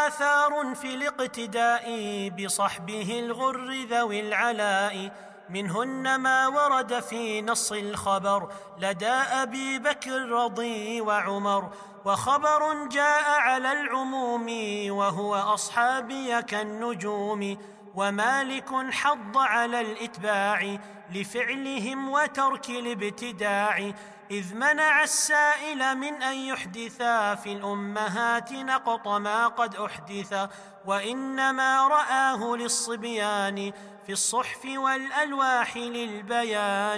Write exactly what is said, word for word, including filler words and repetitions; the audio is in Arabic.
آثار في الاقتداء بصحبه الغر ذوي العلاء، منهن ما ورد في نص الخبر لدى أبي بكر رضي وعمر، وخبر جاء على العموم وهو أصحابي كالنجوم، ومالك حض على الإتباع لفعلهم وترك الابتداع، إذ منع السائل من أن يحدثا في الأمهات نقط ما قد أحدث، وإنما رآه للصبيان في الصحف والألواح للبيان.